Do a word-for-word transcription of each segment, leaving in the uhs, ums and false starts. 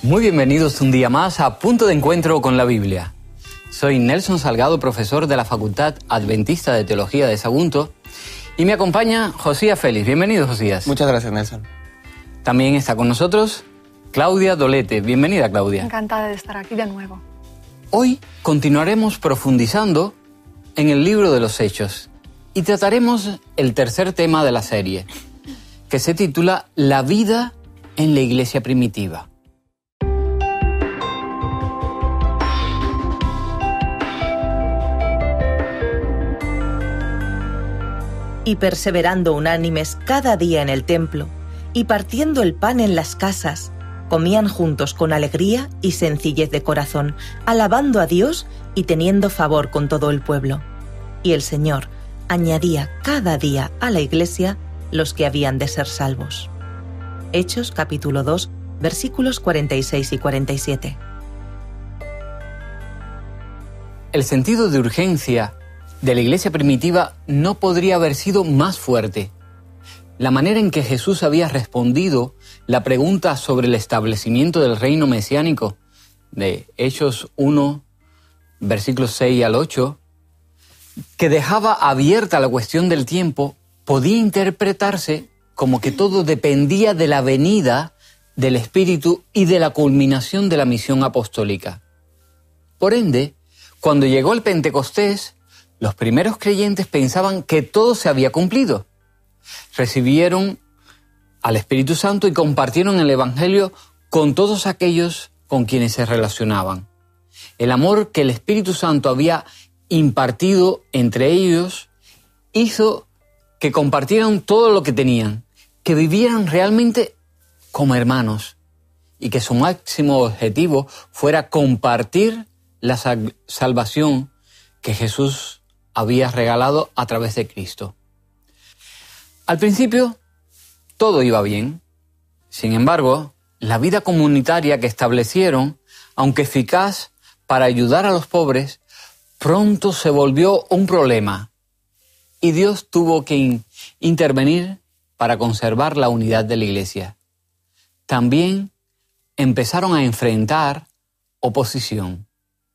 Muy bienvenidos un día más a Punto de Encuentro con la Biblia. Soy Nelson Salgado, profesor de la Facultad Adventista de Teología de Sagunto, y me acompaña Josías Félix. Bienvenido, Josías. Muchas gracias, Nelson. También está con nosotros Claudia Dolete. Bienvenida, Claudia. Encantada de estar aquí de nuevo. Hoy continuaremos profundizando en el libro de los Hechos y trataremos el tercer tema de la serie, que se titula La vida en la iglesia primitiva. Y perseverando unánimes cada día en el templo, y partiendo el pan en las casas, comían juntos con alegría y sencillez de corazón, alabando a Dios y teniendo favor con todo el pueblo. Y el Señor añadía cada día a la iglesia los que habían de ser salvos. Hechos capítulo dos, versículos cuarenta y seis y cuarenta y siete. El sentido de urgencia de la iglesia primitiva no podría haber sido más fuerte. La manera en que Jesús había respondido la pregunta sobre el establecimiento del reino mesiánico de Hechos uno, versículos seis al ocho, que dejaba abierta la cuestión del tiempo, podía interpretarse como que todo dependía de la venida del Espíritu y de la culminación de la misión apostólica. Por ende, cuando llegó el Pentecostés, los primeros creyentes pensaban que todo se había cumplido. Recibieron al Espíritu Santo y compartieron el Evangelio con todos aquellos con quienes se relacionaban. El amor que el Espíritu Santo había impartido entre ellos hizo que compartieran todo lo que tenían, que vivieran realmente como hermanos y que su máximo objetivo fuera compartir la sal- salvación que Jesús había regalado a través de Cristo. Al principio, todo iba bien. Sin embargo, la vida comunitaria que establecieron, aunque eficaz para ayudar a los pobres, pronto se volvió un problema y Dios tuvo que in- intervenir para conservar la unidad de la iglesia. También empezaron a enfrentar oposición.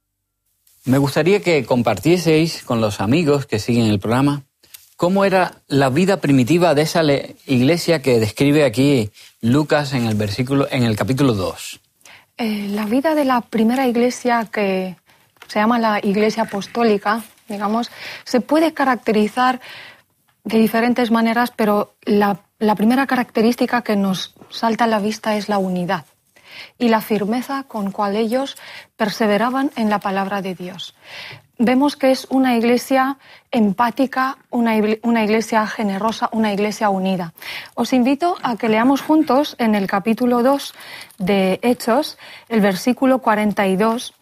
Me gustaría que compartieseis con los amigos que siguen el programa cómo era la vida primitiva de esa le- iglesia que describe aquí Lucas en el versículo, en el capítulo dos. Eh, la vida de la primera iglesia, que se llama la iglesia apostólica, digamos, se puede caracterizar de diferentes maneras, pero la, la primera característica que nos salta a la vista es la unidad y la firmeza con cual ellos perseveraban en la palabra de Dios. Vemos que es una iglesia empática, una, una iglesia generosa, una iglesia unida. Os invito a que leamos juntos en el capítulo dos de Hechos, el versículo cuarenta y dos,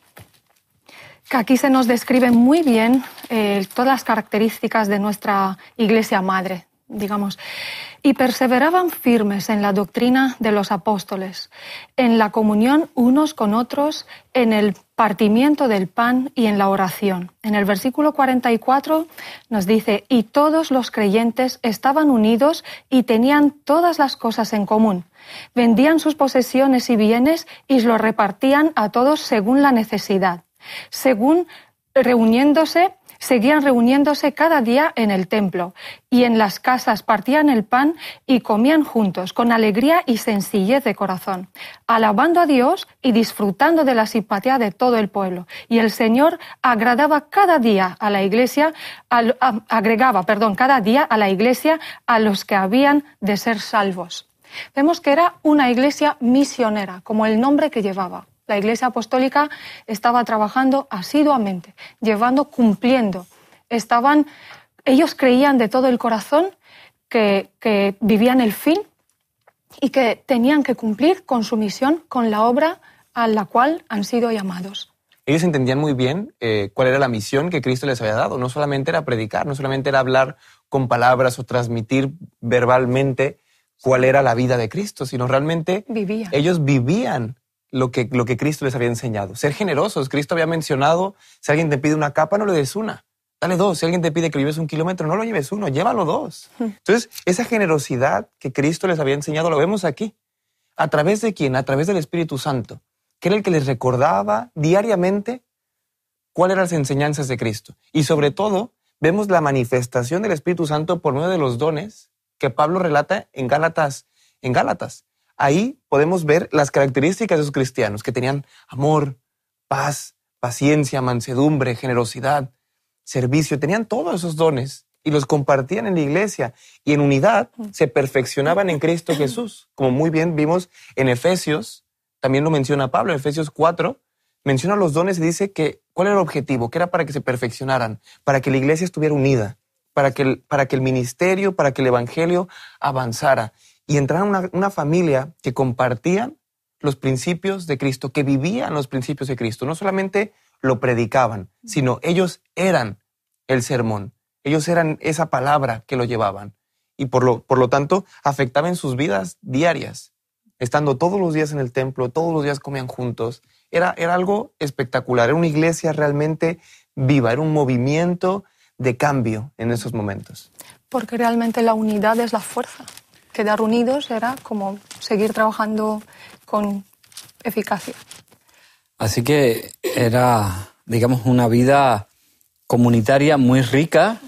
que aquí se nos describen muy bien eh, todas las características de nuestra iglesia madre, digamos. Y perseveraban firmes en la doctrina de los apóstoles, en la comunión unos con otros, en el partimiento del pan y en la oración. En el versículo cuarenta y cuatro nos dice, y todos los creyentes estaban unidos y tenían todas las cosas en común. Vendían sus posesiones y bienes y los repartían a todos según la necesidad. Según reuniéndose, seguían reuniéndose cada día en el templo y en las casas partían el pan y comían juntos con alegría y sencillez de corazón, alabando a Dios y disfrutando de la simpatía de todo el pueblo. Y el Señor agradaba cada día a la iglesia, a, a, agregaba, perdón, cada día a la iglesia a los que habían de ser salvos. Vemos que era una iglesia misionera, como el nombre que llevaba. La Iglesia Apostólica estaba trabajando asiduamente, llevando, cumpliendo. Estaban, ellos creían de todo el corazón que, que vivían el fin y que tenían que cumplir con su misión, con la obra a la cual han sido llamados. Ellos entendían muy bien eh, cuál era la misión que Cristo les había dado. No solamente era predicar, no solamente era hablar con palabras o transmitir verbalmente cuál era la vida de Cristo, sino realmente Vivía. ellos vivían Lo que, lo que Cristo les había enseñado. Ser generosos. Cristo había mencionado, si alguien te pide una capa, no le des una. Dale dos. Si alguien te pide que lo lleves un kilómetro, no lo lleves uno, llévalo dos. Entonces, esa generosidad que Cristo les había enseñado, lo vemos aquí. ¿A través de quién? A través del Espíritu Santo. que era el que les recordaba diariamente cuáles eran las enseñanzas de Cristo. Y sobre todo, vemos la manifestación del Espíritu Santo por medio de los dones que Pablo relata en Gálatas. En Gálatas. Ahí podemos ver las características de esos cristianos que tenían amor, paz, paciencia, mansedumbre, generosidad, servicio. Tenían todos esos dones y los compartían en la iglesia y en unidad se perfeccionaban en Cristo Jesús. Como muy bien vimos en Efesios, también lo menciona Pablo, en Efesios cuatro, menciona los dones y dice que cuál era el objetivo, que era para que se perfeccionaran, para que la iglesia estuviera unida, para que el, para que el ministerio, para que el evangelio avanzara y entraran una, una familia que compartían los principios de Cristo, que vivían los principios de Cristo. No solamente lo predicaban, sino ellos eran el sermón. Ellos eran esa palabra que lo llevaban. Y por lo, por lo tanto, afectaban sus vidas diarias. Estando todos los días en el templo, todos los días comían juntos. Era, era algo espectacular. Era una iglesia realmente viva. Era un movimiento de cambio en esos momentos. Porque realmente la unidad es la fuerza. Quedar unidos era como seguir trabajando con eficacia. Así que era, digamos, una vida comunitaria muy rica.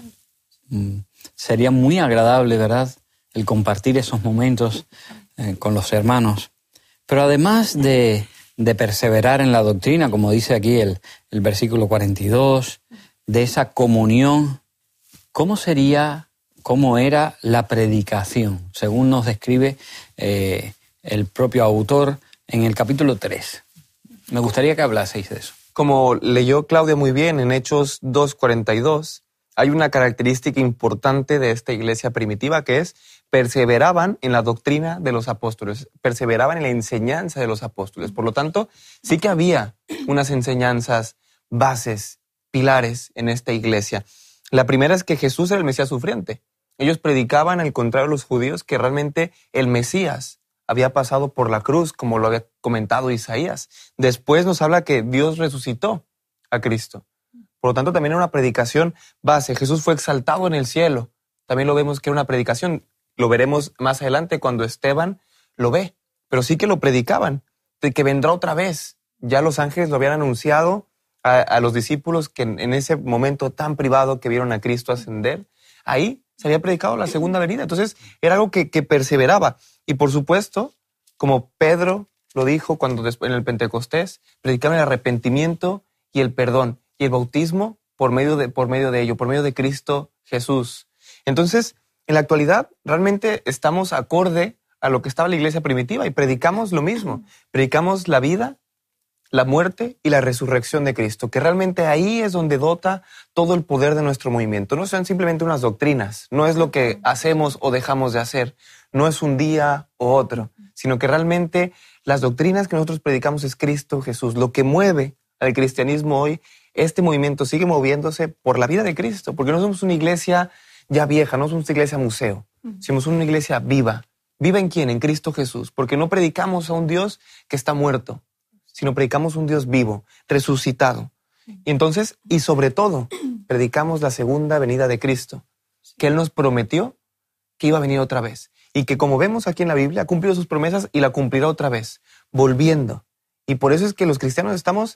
Sería muy agradable, ¿verdad?, el compartir esos momentos eh, con los hermanos. Pero además de, de perseverar en la doctrina, como dice aquí el, el versículo cuarenta y dos, de esa comunión, ¿cómo sería, cómo era la predicación? Según nos describe eh, el propio autor en el capítulo tres. Me gustaría que hablaseis de eso. Como leyó Claudia muy bien en Hechos dos cuarenta y dos, hay una característica importante de esta iglesia primitiva que es perseveraban en la doctrina de los apóstoles, perseveraban en la enseñanza de los apóstoles. Por lo tanto, sí que había unas enseñanzas, bases, pilares en esta iglesia. La primera es que Jesús era el Mesías sufriente. Ellos predicaban, al contrario de los judíos, que realmente el Mesías había pasado por la cruz, como lo había comentado Isaías. Después nos habla que Dios resucitó a Cristo. Por lo tanto, también era una predicación base. Jesús fue exaltado en el cielo. También lo vemos que era una predicación. Lo veremos más adelante cuando Esteban lo ve. Pero sí que lo predicaban, de que vendrá otra vez. Ya los ángeles lo habían anunciado a, a los discípulos que en, en ese momento tan privado que vieron a Cristo ascender, ahí se había predicado la segunda venida. Entonces, era algo que, que perseveraba. Y por supuesto, como Pedro lo dijo cuando después, en el Pentecostés, predicaban el arrepentimiento y el perdón. Y el bautismo por medio de, por medio de ello, por medio de Cristo Jesús. Entonces, en la actualidad, realmente estamos acorde a lo que estaba la iglesia primitiva y predicamos lo mismo. Predicamos la vida, la muerte y la resurrección de Cristo, que realmente ahí es donde dota todo el poder de nuestro movimiento. No son simplemente unas doctrinas, no es lo que hacemos o dejamos de hacer, no es un día o otro, sino que realmente las doctrinas que nosotros predicamos es Cristo Jesús. Lo que mueve al cristianismo hoy, este movimiento sigue moviéndose por la vida de Cristo, porque no somos una iglesia ya vieja, no somos una iglesia museo, somos una iglesia viva. ¿Viva en quién? En Cristo Jesús, porque no predicamos a un Dios que está muerto, sino predicamos a un Dios vivo, resucitado. Y entonces, y sobre todo, predicamos la segunda venida de Cristo, que Él nos prometió que iba a venir otra vez, y que como vemos aquí en la Biblia, ha cumplido sus promesas y la cumplirá otra vez, volviendo. Y por eso es que los cristianos estamos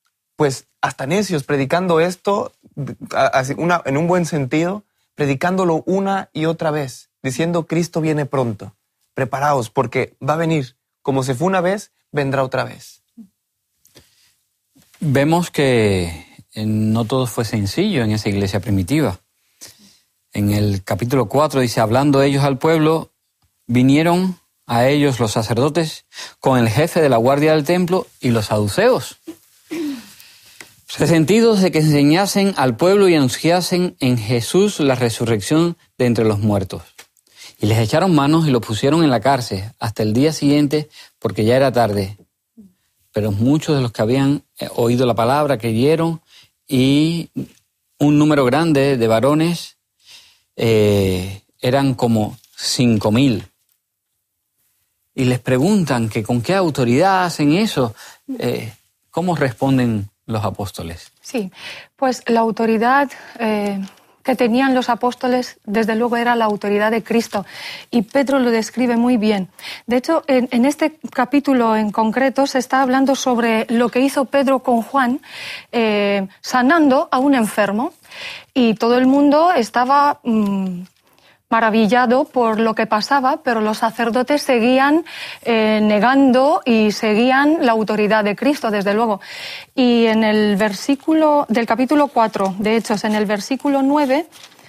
pues hasta necios, predicando esto una, en un buen sentido, predicándolo una y otra vez, diciendo Cristo viene pronto, preparaos porque va a venir, como se fue una vez, vendrá otra vez. Vemos que no todo fue sencillo en esa iglesia primitiva. En el capítulo cuatro dice, hablando ellos al pueblo, vinieron a ellos los sacerdotes con el jefe de la guardia del templo y los saduceos, resentidos de que enseñasen al pueblo y anunciasen en Jesús la resurrección de entre los muertos. Y les echaron manos y los pusieron en la cárcel hasta el día siguiente, porque ya era tarde. Pero muchos de los que habían oído la palabra creyeron, y un número grande de varones, eh, eran como cinco mil. Y les preguntan que con qué autoridad hacen eso. Eh, ¿Cómo responden los apóstoles? Sí, pues la autoridad eh, que tenían los apóstoles, desde luego, era la autoridad de Cristo. Y Pedro lo describe muy bien. De hecho, en, en este capítulo en concreto se está hablando sobre lo que hizo Pedro con Juan, eh, sanando a un enfermo. Y todo el mundo estaba mmm, maravillado por lo que pasaba, pero los sacerdotes seguían eh, negando y seguían la autoridad de Cristo, desde luego. Y en el versículo del capítulo cuatro de Hechos, en el versículo nueve,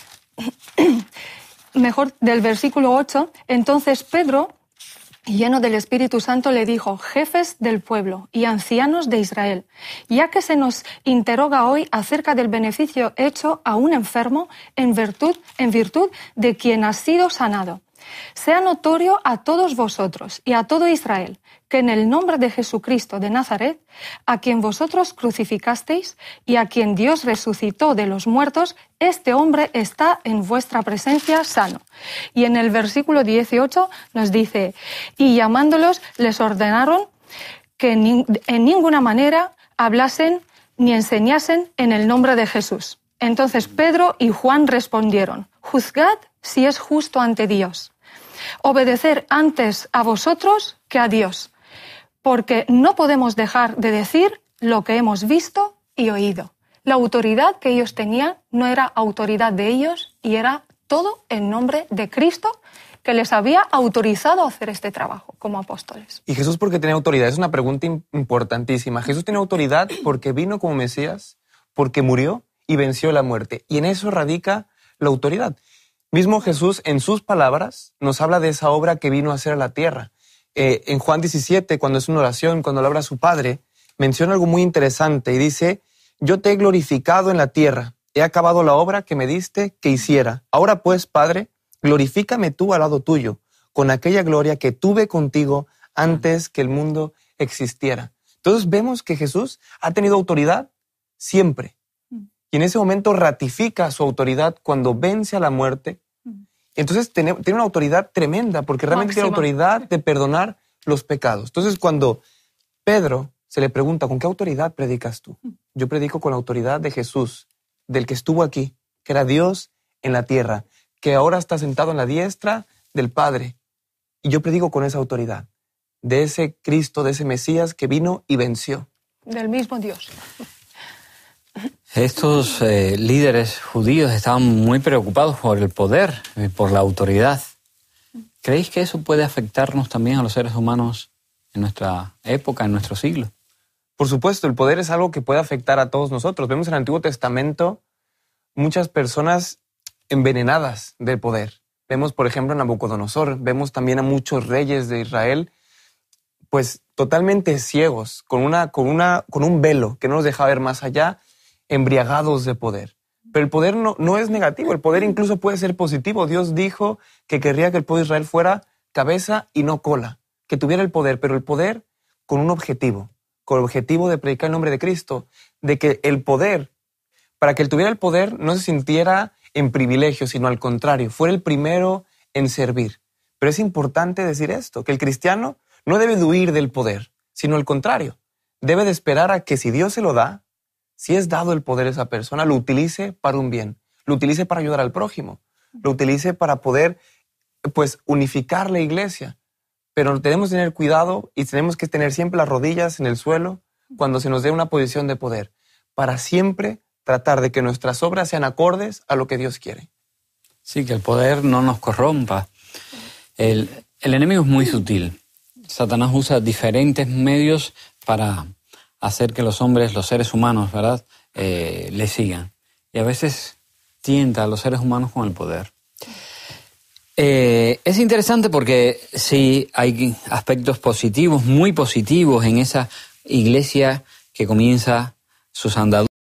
mejor del versículo ocho, entonces Pedro, lleno del Espíritu Santo, le dijo: jefes del pueblo y ancianos de Israel, ya que se nos interroga hoy acerca del beneficio hecho a un enfermo en virtud, en virtud de quien ha sido sanado, sea notorio a todos vosotros y a todo Israel que en el nombre de Jesucristo de Nazaret, a quien vosotros crucificasteis y a quien Dios resucitó de los muertos, este hombre está en vuestra presencia sano. Y en el versículo dieciocho nos dice: y llamándolos les ordenaron que en ninguna manera hablasen ni enseñasen en el nombre de Jesús. Entonces Pedro y Juan respondieron: juzgad si es justo ante Dios obedecer antes a vosotros que a Dios, porque no podemos dejar de decir lo que hemos visto y oído. La autoridad que ellos tenían no era autoridad de ellos y era todo en nombre de Cristo, que les había autorizado a hacer este trabajo como apóstoles. ¿Y Jesús por qué tiene autoridad? Es una pregunta importantísima. Jesús tiene autoridad porque vino como Mesías, porque murió y venció la muerte. Y en eso radica la autoridad. Mismo Jesús, en sus palabras, nos habla de esa obra que vino a hacer a la tierra. Eh, en Juan diecisiete, cuando es una oración, cuando le habla a su Padre, menciona algo muy interesante y dice: yo te he glorificado en la tierra, he acabado la obra que me diste que hiciera. Ahora pues, Padre, glorifícame tú al lado tuyo, con aquella gloria que tuve contigo antes que el mundo existiera. Entonces vemos que Jesús ha tenido autoridad siempre. Y en ese momento ratifica su autoridad cuando vence a la muerte. Entonces tiene, tiene una autoridad tremenda, porque realmente Máxima. tiene autoridad de perdonar los pecados. Entonces cuando Pedro se le pregunta: ¿con qué autoridad predicas tú? Yo predico con la autoridad de Jesús, del que estuvo aquí, que era Dios en la tierra, que ahora está sentado en la diestra del Padre. Y yo predico con esa autoridad, de ese Cristo, de ese Mesías que vino y venció. Del mismo Dios. Estos eh, líderes judíos estaban muy preocupados por el poder, por la autoridad. ¿Creéis que eso puede afectarnos también a los seres humanos en nuestra época, en nuestro siglo? Por supuesto, el poder es algo que puede afectar a todos nosotros. Vemos en el Antiguo Testamento muchas personas envenenadas del poder. Vemos, por ejemplo, a Nabucodonosor, vemos también a muchos reyes de Israel, pues totalmente ciegos, con, una, con, una, con un velo que no los dejaba ver más allá, embriagados de poder. Pero el poder no, no es negativo, el poder incluso puede ser positivo. Dios dijo que querría que el pueblo de Israel fuera cabeza y no cola, que tuviera el poder, pero el poder con un objetivo, con el objetivo de predicar el nombre de Cristo, de que el poder, para que él tuviera el poder, no se sintiera en privilegio, sino al contrario, fuera el primero en servir. Pero es importante decir esto, que el cristiano no debe de huir del poder, sino al contrario, debe de esperar a que si Dios se lo da, si es dado el poder a esa persona, lo utilice para un bien, lo utilice para ayudar al prójimo, lo utilice para poder, pues, unificar la iglesia. Pero tenemos que tener cuidado y tenemos que tener siempre las rodillas en el suelo cuando se nos dé una posición de poder, para siempre tratar de que nuestras obras sean acordes a lo que Dios quiere. Sí, que el poder no nos corrompa. El, el enemigo es muy sutil. Satanás usa diferentes medios para hacer que los hombres, los seres humanos, ¿verdad?, eh, le sigan. Y a veces tienta a los seres humanos con el poder. Eh, es interesante porque sí hay aspectos positivos, muy positivos en esa iglesia que comienza sus andaduras.